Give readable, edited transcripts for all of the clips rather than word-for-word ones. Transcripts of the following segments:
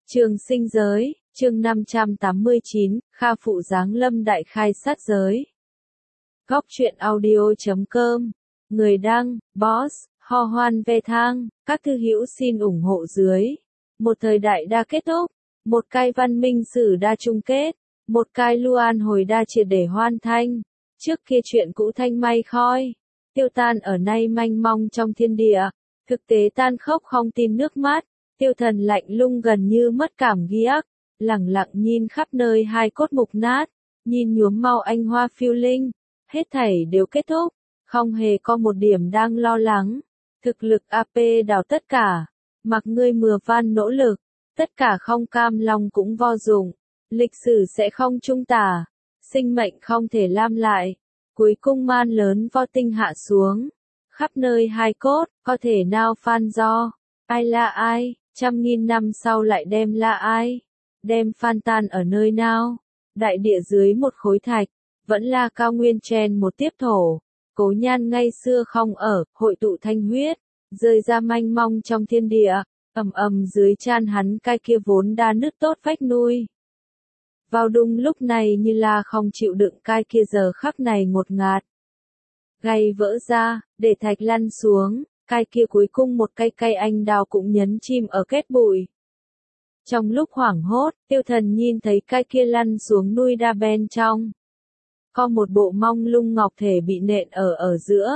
Trường sinh giới, chương 589, Kha Phụ Giáng Lâm Đại Khai Sát Giới. Góc truyện audio.com. Người đăng, Boss, Ho Hoan Ve Thang, các thư hữu xin ủng hộ dưới. Một thời đại đa kết thúc, một cai văn minh sử đa chung kết, một cai luan hồi đa triệt để hoàn thành. Trước kia chuyện cũ thanh may khói, tiêu tan ở nay manh mong trong thiên địa, thực tế tan khốc không tin nước mắt. Tiêu Thần lạnh lùng gần như mất cảm ghiếc, lẳng lặng nhìn khắp nơi hai cốt mục nát, nhìn nhuốm màu anh hoa phiêu linh, hết thảy đều kết thúc, không hề có một điểm đang lo lắng. Thực lực AP đào tất cả, mặc ngươi mưa van nỗ lực, tất cả không cam lòng cũng vô dụng, lịch sử sẽ không trung tả, sinh mệnh không thể lam lại. Cuối cùng man lớn vo tinh hạ xuống, khắp nơi hai cốt, có thể nào phan do, ai là ai? Trăm nghìn năm sau lại đem là ai? Đem phan tan ở nơi nào? Đại địa dưới một khối thạch, vẫn là cao nguyên chen một tiếp thổ. Cố Nhan ngay xưa không ở, hội tụ thanh huyết, rơi ra manh mong trong thiên địa, ầm ầm dưới chan hắn cai kia vốn đã nứt tốt vách nuôi. Vào đúng lúc này như là không chịu đựng cai kia giờ khắc này ngột ngạt. Gầy vỡ ra, để thạch lăn xuống. Cai kia cuối cùng một cây anh đào cũng nhấn chìm ở kết bụi. Trong lúc hoảng hốt, Tiêu Thần nhìn thấy cai kia lăn xuống nuôi đa bên trong. Có một bộ mong lung ngọc thể bị nện ở giữa.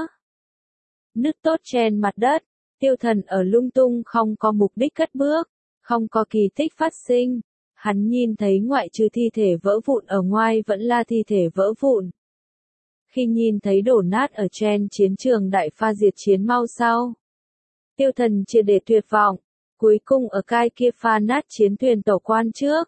Nứt tốt trên mặt đất, Tiêu Thần ở lung tung không có mục đích cất bước, không có kỳ tích phát sinh. Hắn nhìn thấy ngoại trừ thi thể vỡ vụn ở ngoài vẫn là thi thể vỡ vụn. Khi nhìn thấy đổ nát ở trên chiến trường đại pha diệt chiến mau sau, Tiêu Thần triệt để tuyệt vọng, cuối cùng ở cai kia pha nát chiến thuyền tổ quan trước.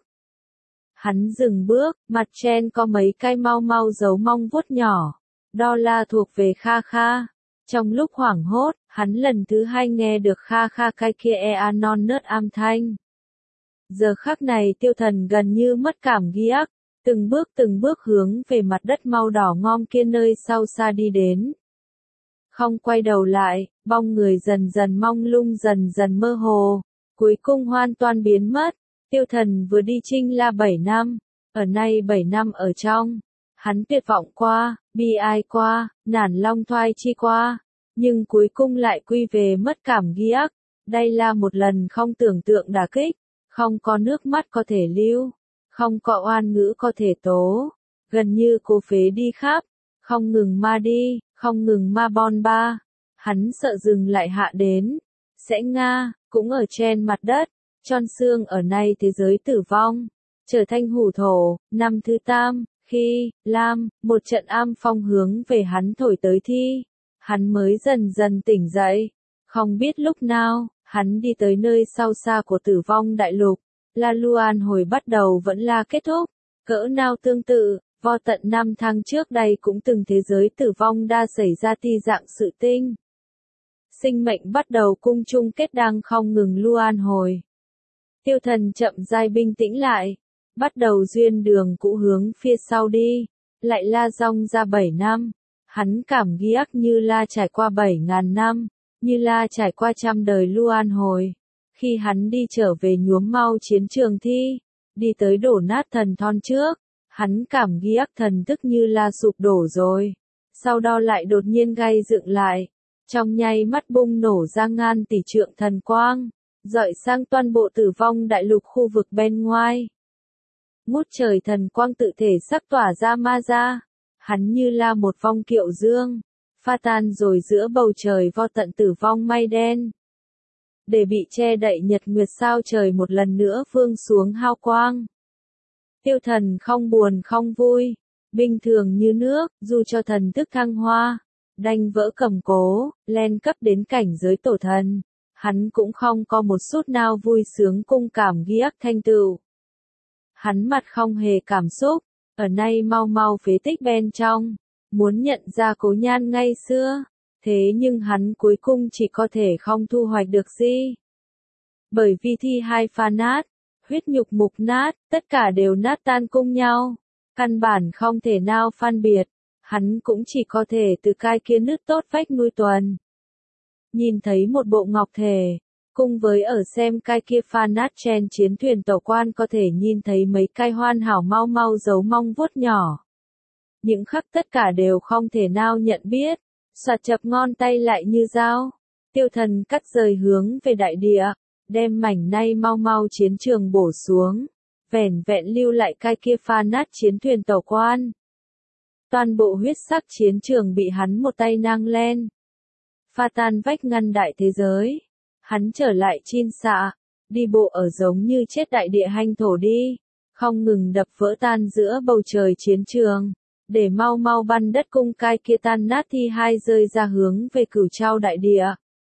Hắn dừng bước, mặt trên có mấy cái mau dấu mong vuốt nhỏ, đó là thuộc về Kha Kha. Trong lúc hoảng hốt, hắn lần thứ hai nghe được Kha Kha cai kia non nớt am thanh. Giờ khắc này Tiêu Thần gần như mất cảm ghiếc. Từng bước hướng về mặt đất màu đỏ ngom kia nơi sau xa đi đến. Không quay đầu lại, bóng người dần dần mông lung dần dần mơ hồ, cuối cùng hoàn toàn biến mất. Tiêu Thần vừa đi chinh la 7 năm, ở nay 7 năm ở trong, hắn tuyệt vọng qua, bi ai qua, nản long thoai chi qua, nhưng cuối cùng lại quy về mất cảm ghiếc. Đây là một lần không tưởng tượng đả kích, không có nước mắt có thể lưu. Không có oan ngữ có thể tố, gần như cô phế đi khắp, không ngừng ma đi, không ngừng ma bon ba. Hắn sợ dừng lại hạ đến, sẽ ngã, cũng ở trên mặt đất, tròn xương ở nay thế giới tử vong, trở thành hủ thổ. Năm thứ 8, khi, Lam, một trận am phong hướng về hắn thổi tới thi, hắn mới dần dần tỉnh dậy, không biết lúc nào, hắn đi tới nơi sâu xa của tử vong đại lục. La Luan hồi bắt đầu vẫn là kết thúc, cỡ nào tương tự, vo tận 5 tháng trước đây cũng từng thế giới tử vong đã xảy ra ti dạng sự tinh. Sinh mệnh bắt đầu cung chung kết đang không ngừng Luan hồi. Tiêu Thần chậm rãi bình tĩnh lại, bắt đầu duyên đường cũ hướng phía sau đi, lại la dong ra 7 năm. Hắn cảm ghiếc như la trải qua 7.000 năm, như la trải qua trăm đời Luan hồi. Khi hắn đi trở về nhuốm mau chiến trường thi, đi tới đổ nát thần thon trước, hắn cảm ghiếc thần thức như là sụp đổ rồi. Sau đó lại đột nhiên gây dựng lại, trong nháy mắt bung nổ ra ngàn tỷ trượng thần quang, dọi sang toàn bộ tử vong đại lục khu vực bên ngoài. Ngút trời thần quang tự thể sắc tỏa ra ma ra, hắn như là một vong kiệu dương, pha tan rồi giữa bầu trời vo tận tử vong mây đen. Để bị che đậy nhật nguyệt sao trời một lần nữa vương xuống hao quang. Tiêu Thần không buồn không vui, bình thường như nước, dù cho thần thức thăng hoa, đành vỡ cầm cố, len cấp đến cảnh giới tổ thần, hắn cũng không có một chút nào vui sướng cung cảm ghiếc thanh tựu. Hắn mặt không hề cảm xúc, ở nay mau phế tích bên trong, muốn nhận ra Cố Nhan ngay xưa. Thế nhưng hắn cuối cùng chỉ có thể không thu hoạch được gì. Bởi vì thi hai pha nát, huyết nhục mục nát, tất cả đều nát tan cùng nhau. Căn bản không thể nào phân biệt, hắn cũng chỉ có thể từ cai kia nứt tốt vách nuôi tuần. Nhìn thấy một bộ ngọc thể, Cùng với ở xem cái kia pha nát trên chiến thuyền tàu quan có thể nhìn thấy mấy cái hoàn hảo mau mau dấu mong vuốt nhỏ. Những khắc tất cả đều không thể nào nhận biết, soạt chập ngón tay lại như dao. Tiêu Thần cắt rời hướng về đại địa, đem mảnh nay mau mau chiến trường bổ xuống, vẻn vẹn lưu lại cái kia pha nát chiến thuyền tàu quan. Toàn bộ huyết sắc chiến trường bị hắn một tay nang lên, pha tan vách ngăn đại thế giới. Hắn trở lại chin xạ, đi bộ ở giống như chết đại địa hành thổ đi, không ngừng đập vỡ tan giữa bầu trời chiến trường, để mau mau bắn đất cung cai kia tan nát thi hai rơi ra hướng về Cửu Trao đại địa.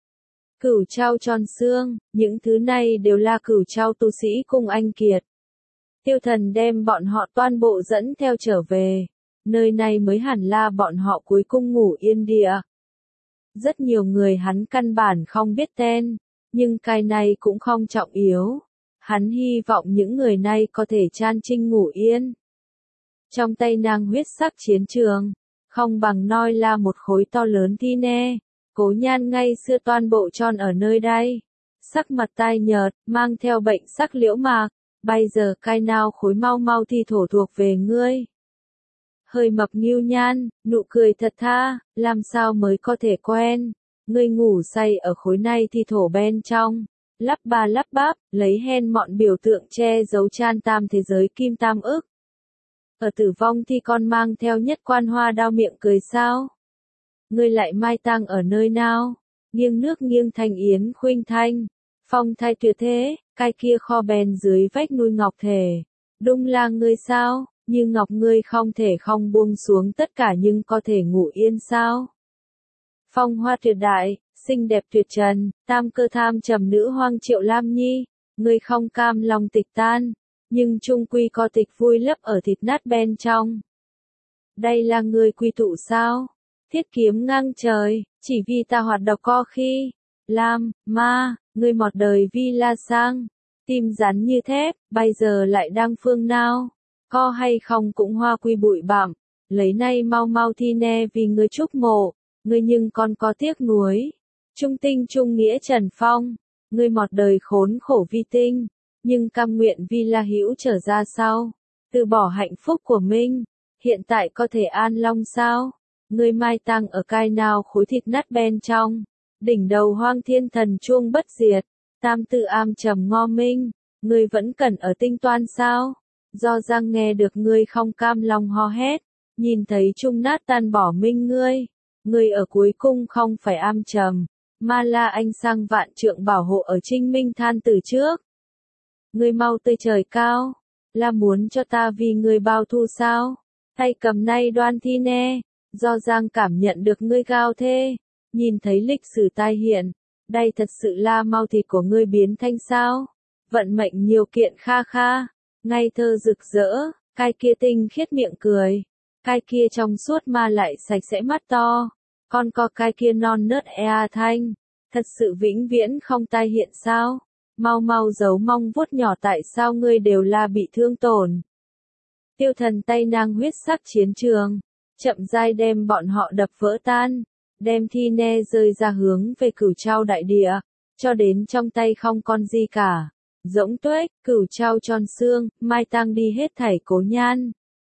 Cửu Trao tròn xương, những thứ này đều là Cửu Trao tu sĩ cùng anh kiệt. Tiêu Thần đem bọn họ toàn bộ dẫn theo trở về, nơi này mới hẳn là bọn họ cuối cùng ngủ yên địa. Rất nhiều người hắn căn bản không biết tên, nhưng cái này cũng không trọng yếu. Hắn hy vọng những người này có thể chan trinh ngủ yên. Trong tay nàng huyết sắc chiến trường, không bằng nói là một khối to lớn thi nê. Cố Nhan ngay xưa toàn bộ tròn ở nơi đây. Sắc mặt tai nhợt, mang theo bệnh sắc liễu mạc. Bây giờ cái nào khối mau mau thi thổ thuộc về ngươi. Hơi mập Ngưu Nhan, nụ cười thật tha, làm sao mới có thể quen. Ngươi ngủ say ở khối này thì thổ bên trong, lắp ba lắp bắp, lấy hen mọn biểu tượng che giấu chan tam thế giới kim tam ức. Ở tử vong thì con mang theo nhất quan hoa đao miệng cười sao? Ngươi lại mai tang ở nơi nào? Nghiêng nước nghiêng thành yến khuynh thanh, phong thai tuyệt thế, cái kia kho bèn dưới vách nuôi ngọc thể. Đung là ngươi sao? Như ngọc ngươi không thể không buông xuống tất cả nhưng có thể ngủ yên sao? Phong hoa tuyệt đại, xinh đẹp tuyệt trần, tam cơ tham trầm nữ hoang Triệu Lam Nhi, ngươi không cam lòng tịch tan, nhưng chung quy có tịch vui lấp ở thịt nát bên trong. Đây là ngươi quy tụ sao? Thiết kiếm ngang trời, chỉ vì ta hoạt độc co khi. Lam, ma, ngươi một đời vi la sang, tim rắn như thép, bây giờ lại đang phương nào? Co hay không cũng hoa quy bụi bặm, lấy nay mau mau thi nê vì ngươi chúc mộ. Ngươi nhưng còn có tiếc nuối. Trung tinh trung nghĩa Trần Phong, ngươi một đời khốn khổ vi tinh, nhưng cam nguyện vì là hữu trở ra sau, từ bỏ hạnh phúc của mình, hiện tại có thể an long sao? Ngươi mai tang ở cai nào khối thịt nát bên trong, đỉnh đầu hoang thiên thần chuông bất diệt, tam tự am trầm ngo minh, ngươi vẫn cần ở tinh toan sao? Do Giang nghe được ngươi không cam lòng ho hét, nhìn thấy trung nát tan bỏ minh ngươi. Người ở cuối cung không phải am trầm, mà là anh sang vạn trượng bảo hộ ở Trinh Minh than từ trước. Người mau tươi trời cao, là muốn cho ta vì người bao thu sao? Tay cầm nay đoan thi nê, do Giang cảm nhận được ngươi cao thê, nhìn thấy lịch sử tai hiện, đây thật sự là mau thịt của ngươi biến thanh sao? Vận mệnh nhiều kiện kha kha, ngây thơ rực rỡ, cái kia tinh khiết miệng cười. Cái kia trong suốt mà lại sạch sẽ mắt to, còn có cái kia non nớt thanh, thật sự vĩnh viễn không tai hiện sao? Mau mau giấu mong vuốt nhỏ tại sao ngươi đều là bị thương tổn. Tiêu Thần tay nang huyết sắc chiến trường, chậm rãi đem bọn họ đập vỡ tan, đem thi nê rơi ra hướng về Cửu Trao đại địa, cho đến trong tay không còn gì cả. Rỗng tuếch, Cửu Trao tròn xương, mai tang đi hết thảy Cố Nhan.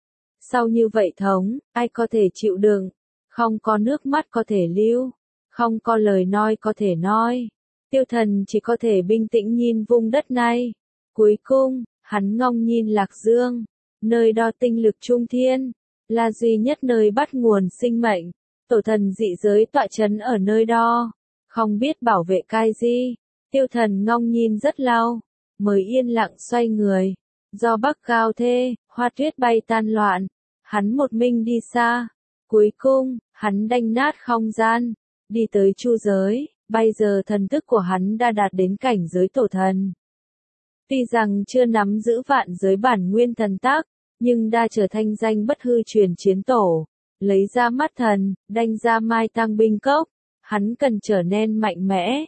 Sau như vậy thống, ai có thể chịu đựng, không có nước mắt có thể lưu, không có lời nói có thể nói. Tiêu Thần chỉ có thể bình tĩnh nhìn vùng đất này. Cuối cùng, hắn ngông nhìn Lạc Dương, nơi đo tinh lực trung thiên, là duy nhất nơi bắt nguồn sinh mệnh. Tổ thần dị giới tọa chấn ở nơi đó, không biết bảo vệ cái gì. Tiêu Thần ngông nhìn rất lâu, mới yên lặng xoay người. Do bắc cao thê, hoa tuyết bay tan loạn, hắn một mình đi xa. Cuối cùng, hắn đanh nát không gian, đi tới chu giới, bây giờ thần thức của hắn đã đạt đến cảnh giới tổ thần. Tuy rằng chưa nắm giữ vạn giới bản nguyên thần tác, nhưng đã trở thành danh bất hư truyền chiến tổ. Lấy ra mắt thần, đanh ra mai tang binh cốc, hắn cần trở nên mạnh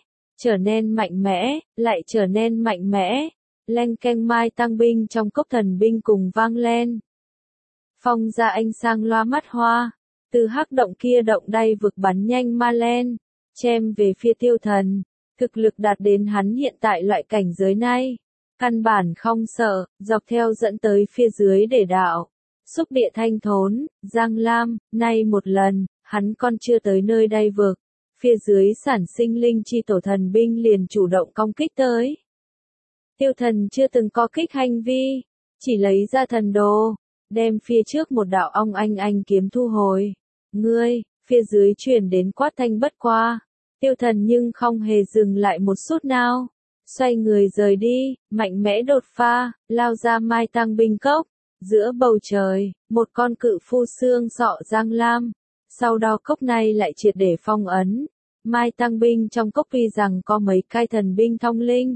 mẽ, lại trở nên mạnh mẽ. Leng keng mai tăng binh trong cốc thần binh cùng vang lên. Phong ra ánh sang loa mắt hoa, từ hắc động kia động đay vực bắn nhanh ma lên, chém về phía Tiêu Thần. Thực lực đạt đến hắn hiện tại loại cảnh giới này, căn bản không sợ, dọc theo dẫn tới phía dưới để đạo. Xúc địa thanh thốn, Giang Lam, nay một lần, hắn còn chưa tới nơi đây vực. Phía dưới sản sinh linh chi tổ thần binh liền chủ động công kích tới. Tiêu thần chưa từng có kích hành vi, chỉ lấy ra thần đồ, đem phía trước một đạo ong anh kiếm thu hồi. Ngươi, phía dưới truyền đến quát thanh bất qua. Tiêu thần nhưng không hề dừng lại một chút nào. Xoay người rời đi, mạnh mẽ đột phá, lao ra mai tăng binh cốc. Giữa bầu trời, một con cự phu xương sọ Giang Lam. Sau đó cốc này lại triệt để phong ấn. Mai tăng binh trong cốc tuy rằng có mấy cái thần binh thông linh.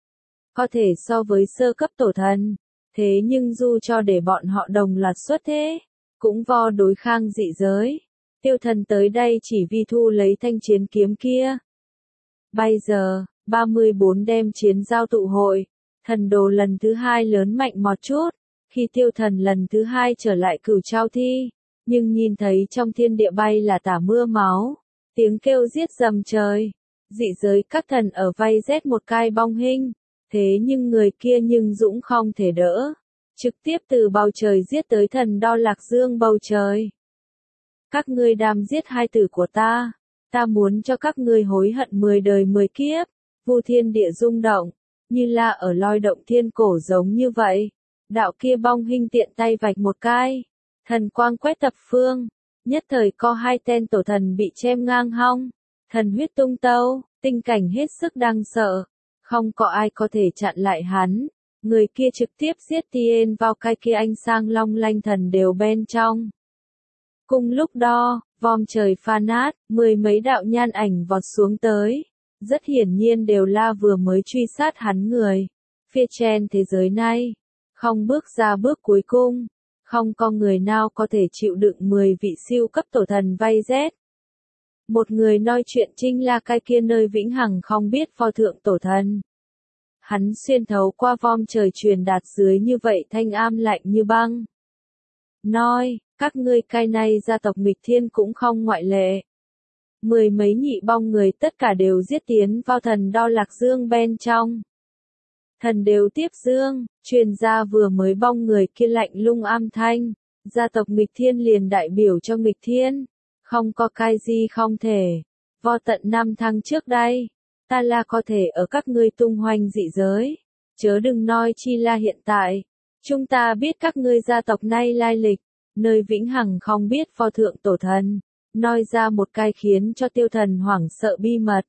Có thể so với sơ cấp tổ thần. Thế nhưng dù cho để bọn họ đồng loạt xuất thế, cũng vo đối kháng dị giới. Tiêu thần tới đây chỉ vì thu lấy thanh chiến kiếm kia. Bây giờ, 34 đem chiến giao tụ hội, thần đồ lần thứ hai lớn mạnh một chút. Khi tiêu thần lần thứ hai trở lại Cửu Trao Thi, nhưng nhìn thấy trong thiên địa bay là tả mưa máu, tiếng kêu giết rầm trời. Dị giới các thần ở vây rét một cái bong hình, thế nhưng người kia nhưng dũng không thể đỡ. Trực tiếp từ bầu trời giết tới thần Đo Lạc Dương bầu trời. Các ngươi đàm giết hai tử của ta muốn cho các ngươi hối hận 10 đời 10 kiếp. Vu thiên địa rung động, như là ở lôi động thiên cổ giống như vậy. Đạo kia bong hình tiện tay vạch một cái, thần quang quét thập phương, nhất thời có hai tên tổ thần bị chém ngang hông, thần huyết tung tấu, tình cảnh hết sức đáng sợ, không có ai có thể chặn lại hắn. Người kia trực tiếp giết tiên vào cái kia ánh sang long lanh thần đều bên trong. Cùng lúc đó, vòm trời pha nát, 10 mấy đạo nhan ảnh vọt xuống tới. Rất hiển nhiên đều là vừa mới truy sát hắn người. Phía trên thế giới này, không bước ra bước cuối cùng, không có người nào có thể chịu đựng 10 vị siêu cấp tổ thần vây rét. Một người nói chuyện chính là cái kia nơi vĩnh hằng không biết pho thượng tổ thần. Hắn xuyên thấu qua vòm trời truyền đạt dưới như vậy thanh am lạnh như băng. Nói, các ngươi cái này gia tộc nghịch thiên cũng không ngoại lệ. 10 mấy nhị bong người tất cả đều giết tiến vào thần Đo Lạc Dương bên trong. Thần đều tiếp dương, truyền ra vừa mới bong người kia lạnh lung am thanh. Gia tộc nghịch thiên liền đại biểu cho nghịch thiên. Không có cái gì không thể. Vo tận 5 tháng trước đây, ta là có thể ở các ngươi tung hoành dị giới. Chớ đừng nói chi là hiện tại. Chúng ta biết các ngươi gia tộc nay lai lịch. Nơi vĩnh hằng không biết pho thượng tổ thần. Nói ra một cái khiến cho tiêu thần hoảng sợ bi mật.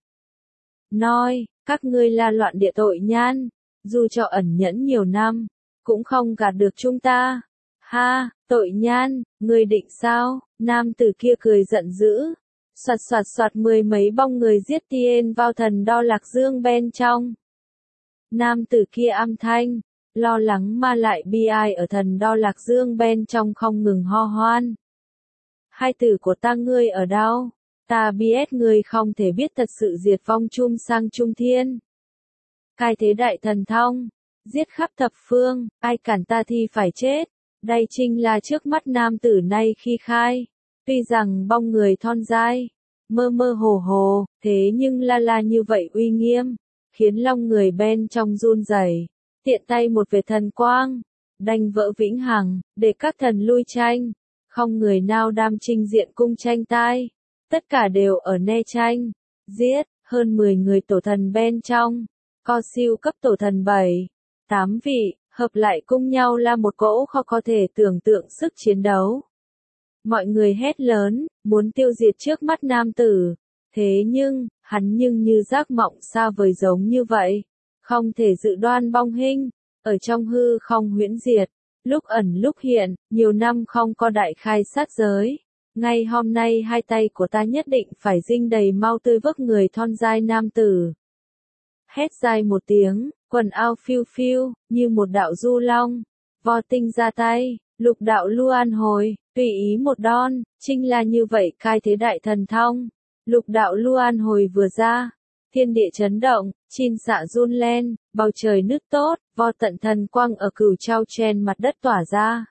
Nói, các ngươi là loạn địa tội nhan. Dù cho ẩn nhẫn nhiều năm, cũng không gạt được chúng ta. Ha, tội nhan, ngươi định sao? Nam tử kia cười giận dữ. Soạt 10 mấy bong người giết tiên vào thần Đo Lạc Dương bên trong. Nam tử kia âm thanh, lo lắng mà lại bi ai ở thần Đo Lạc Dương bên trong không ngừng ho hoan. Hai tử của ta ngươi ở đâu? Ta biết ngươi không thể biết thật sự diệt vong chung sang trung thiên. Cai thế đại thần thông, giết khắp thập phương, ai cản ta thì phải chết. Đây chính là trước mắt nam tử nay khi khai. Tuy rằng bong người thon dai, mơ mơ hồ, thế nhưng la như vậy uy nghiêm, khiến lòng người bên trong run rẩy. Tiện tay một vệt thần quang, đành vỡ vĩnh hằng, để các thần lui tranh. Không người nào đam trinh diện cung tranh tai. Tất cả đều ở ne tranh. Giết, hơn 10 người tổ thần bên trong. Co siêu cấp tổ thần 7, 8 vị, hợp lại cùng nhau là một cỗ khó có thể tưởng tượng sức chiến đấu. Mọi người hét lớn, muốn tiêu diệt trước mắt nam tử. Thế nhưng, hắn nhưng như giác mộng xa vời giống như vậy. Không thể dự đoan bong hình, ở trong hư không huyễn diệt. Lúc ẩn lúc hiện, nhiều năm không có đại khai sát giới. Ngay hôm nay hai tay của ta nhất định phải dinh đầy mau tươi vớt người thon dai nam tử. Hét dài một tiếng, quần áo phiêu phiêu, như một đạo du long. Vo tinh ra tay, lục đạo lưu an hồi, tùy ý một đòn, chính là như vậy khai thế đại thần thông. Lục đạo lưu an hồi vừa ra, thiên địa chấn động, chin xạ run lên, bầu trời nứt tốt, vo tận thần quang ở Cửu Trao trên mặt đất tỏa ra.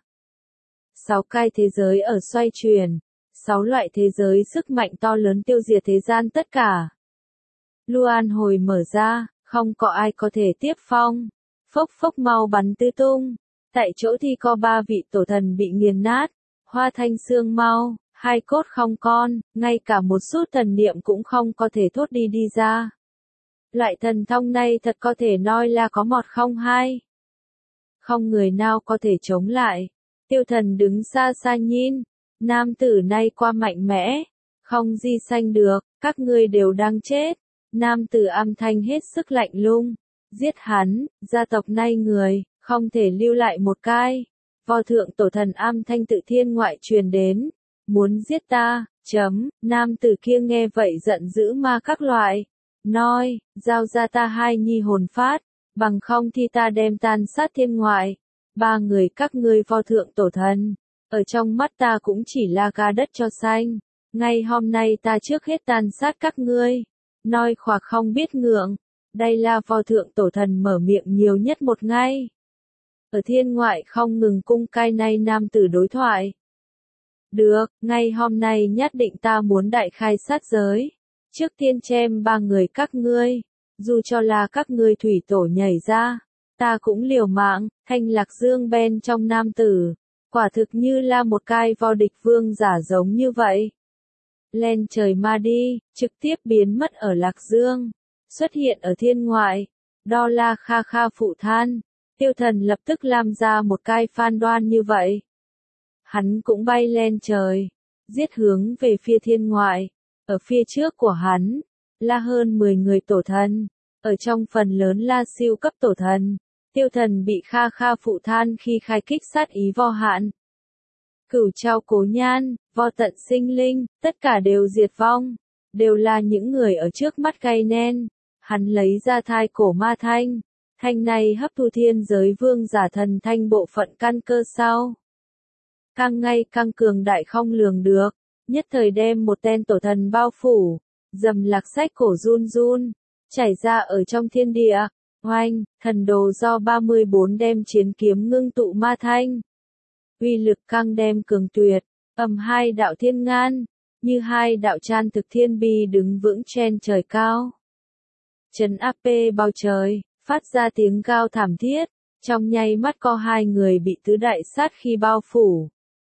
6 cái thế giới ở xoay chuyển, 6 loại thế giới sức mạnh to lớn tiêu diệt thế gian tất cả. Luan hồi mở ra, không có ai có thể tiếp phong. Phốc phốc mau bắn tứ tung. Tại chỗ thì có 3 vị tổ thần bị nghiền nát. Hoa thanh xương mau, hai cốt không con, ngay cả một chút thần niệm cũng không có thể thốt đi ra. Loại thần thông này thật có thể nói là có một không hai. Không người nào có thể chống lại. Tiêu thần đứng xa xa nhìn. Nam tử này qua mạnh mẽ. Không gì sanh được, các ngươi đều đang chết. Nam tử âm thanh hết sức lạnh lùng. Giết hắn, gia tộc này người, không thể lưu lại một cái. Vô thượng tổ thần âm thanh tự thiên ngoại truyền đến. Muốn giết ta, nam tử kia nghe vậy giận dữ ma các loại. Nói, giao ra ta hai nhi hồn phát, bằng không thì ta đem tan sát thiên ngoại. 3 người các ngươi vô thượng tổ thần, ở trong mắt ta cũng chỉ là gà đất cho xanh. Ngày hôm nay ta trước hết tan sát các ngươi. Nói khoạc không biết ngượng. Đây là vô thượng tổ thần mở miệng nhiều nhất một ngày. Ở thiên ngoại không ngừng cung cai nay nam tử đối thoại. Được, ngày hôm nay nhất định ta muốn đại khai sát giới. Trước tiên chém 3 người các ngươi. Dù cho là các ngươi thủy tổ nhảy ra. Ta cũng liều mạng, thanh lạc dương bên trong nam tử. Quả thực như là một cái vô địch vương giả giống như vậy. Lên trời ma đi, trực tiếp biến mất ở lạc dương. Xuất hiện ở thiên ngoại. Đó là Kha Kha phụ than. Tiêu thần lập tức làm ra một cái phán đoán như vậy. Hắn cũng bay lên trời. Giết hướng về phía thiên ngoại. Ở phía trước của hắn, là hơn 10 người tổ thần. Ở trong phần lớn là siêu cấp tổ thần. Tiêu thần bị Kha Kha phụ than khi khai kích sát ý vô hạn. Cửu trao cố nhan, vô tận sinh linh, tất cả đều diệt vong. Đều là những người ở trước mắt gây nên. Hắn lấy ra thai cổ ma thanh. Thanh này hấp thu thiên giới vương giả thần thanh bộ phận căn cơ sau. Càng ngày càng cường đại không lường được. Nhất thời đem một tên tổ thần bao phủ. Dầm lạc sách cổ run run. Chảy ra ở trong thiên địa. Oanh, thần đồ do 34 đem chiến kiếm ngưng tụ ma thanh. Uy lực căng đem cường tuyệt. Hai đạo thiên ngan. Như hai đạo chan thực thiên bi đứng vững trên trời cao. Trấn áp bao trời. Phát ra tiếng cao thảm thiết. Trong nháy mắt có 2 người bị tứ đại sát khi bao phủ.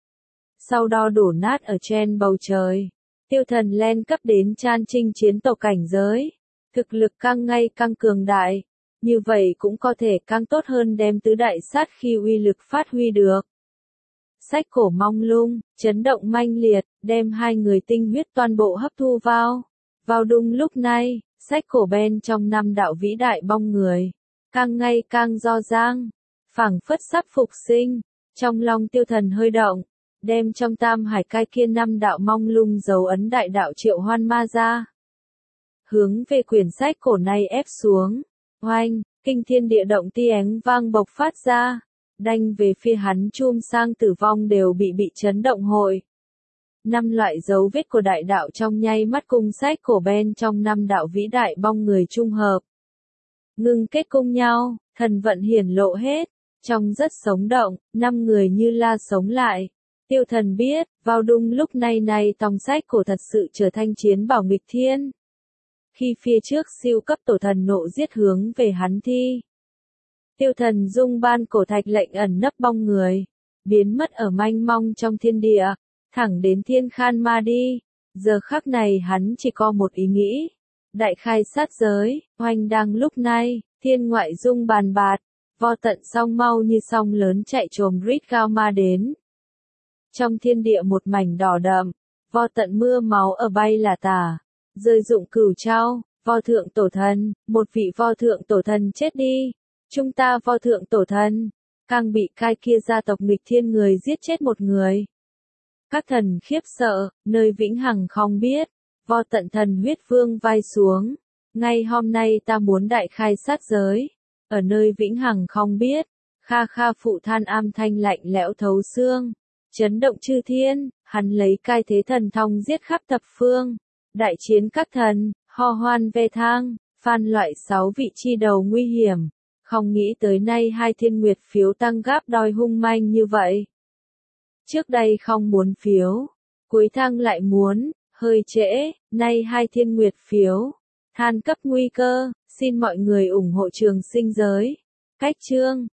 Sau đó đổ nát ở trên bầu trời. Tiêu thần lên cấp đến chan trinh chiến tổ cảnh giới. Thực lực càng ngày càng cường đại. Như vậy cũng có thể càng tốt hơn đem tứ đại sát khi uy lực phát huy được. Sách cổ mong lung, chấn động manh liệt, đem 2 người tinh huyết toàn bộ hấp thu vào. Vào đúng lúc này, sách cổ bên trong 5 đạo vĩ đại bong người. Càng ngày càng do dang. Phảng phất sắp phục sinh. Trong lòng tiêu thần hơi động. Đem trong tam hải cai kia 5 đạo mong lung dấu ấn đại đạo triệu hoan ma ra. Hướng về quyển sách cổ này ép xuống. Oanh, kinh thiên địa động tiếng vang bộc phát ra. Đanh về phía hắn chum sang tử vong đều bị chấn động hội. 5 loại dấu vết của đại đạo trong nháy mắt cùng sách cổ bên trong 5 đạo vĩ đại bong người trung hợp. Ngưng kết cùng nhau, thần vận hiển lộ hết. Trong rất sống động, 5 người như la sống lại. Tiêu thần biết, vào đúng lúc này tòng sách cổ thật sự trở thành chiến bảo nghịch thiên. Khi phía trước siêu cấp tổ thần nộ giết hướng về hắn thi. Tiêu thần dung ban cổ thạch lệnh ẩn nấp bong người. Biến mất ở manh mong trong thiên địa. Thẳng đến thiên khan ma đi. Giờ khắc này hắn chỉ có một ý nghĩ. Đại khai sát giới, oanh đang lúc này, thiên ngoại dung bàn bạt. Vô tận song mau như song lớn chạy trồm rít cao ma đến. Trong thiên địa một mảnh đỏ đậm, vô tận mưa máu ở bay là tả. Rơi dụng cửu trao, vô thượng tổ thần, một vị vô thượng tổ thần chết đi. Chúng ta vô thượng tổ thần, càng bị cai kia gia tộc nghịch thiên người giết chết một người. Các thần khiếp sợ, nơi vĩnh hằng không biết, vô tận thần huyết vương vai xuống. Ngay hôm nay ta muốn đại khai sát giới, ở nơi vĩnh hằng không biết. Kha Kha phụ than am thanh lạnh lẽo thấu xương, chấn động chư thiên, hắn lấy cai thế thần thông giết khắp thập phương. Đại chiến các thần, ho hoan ve thang, phan loại 6 vị chi đầu nguy hiểm. Không nghĩ tới nay 2 thiên nguyệt phiếu tăng gáp đòi hung manh như vậy. Trước đây không muốn phiếu, cuối thang lại muốn, hơi trễ, nay 2 thiên nguyệt phiếu. Than cấp nguy cơ, xin mọi người ủng hộ trường sinh giới. Cách chương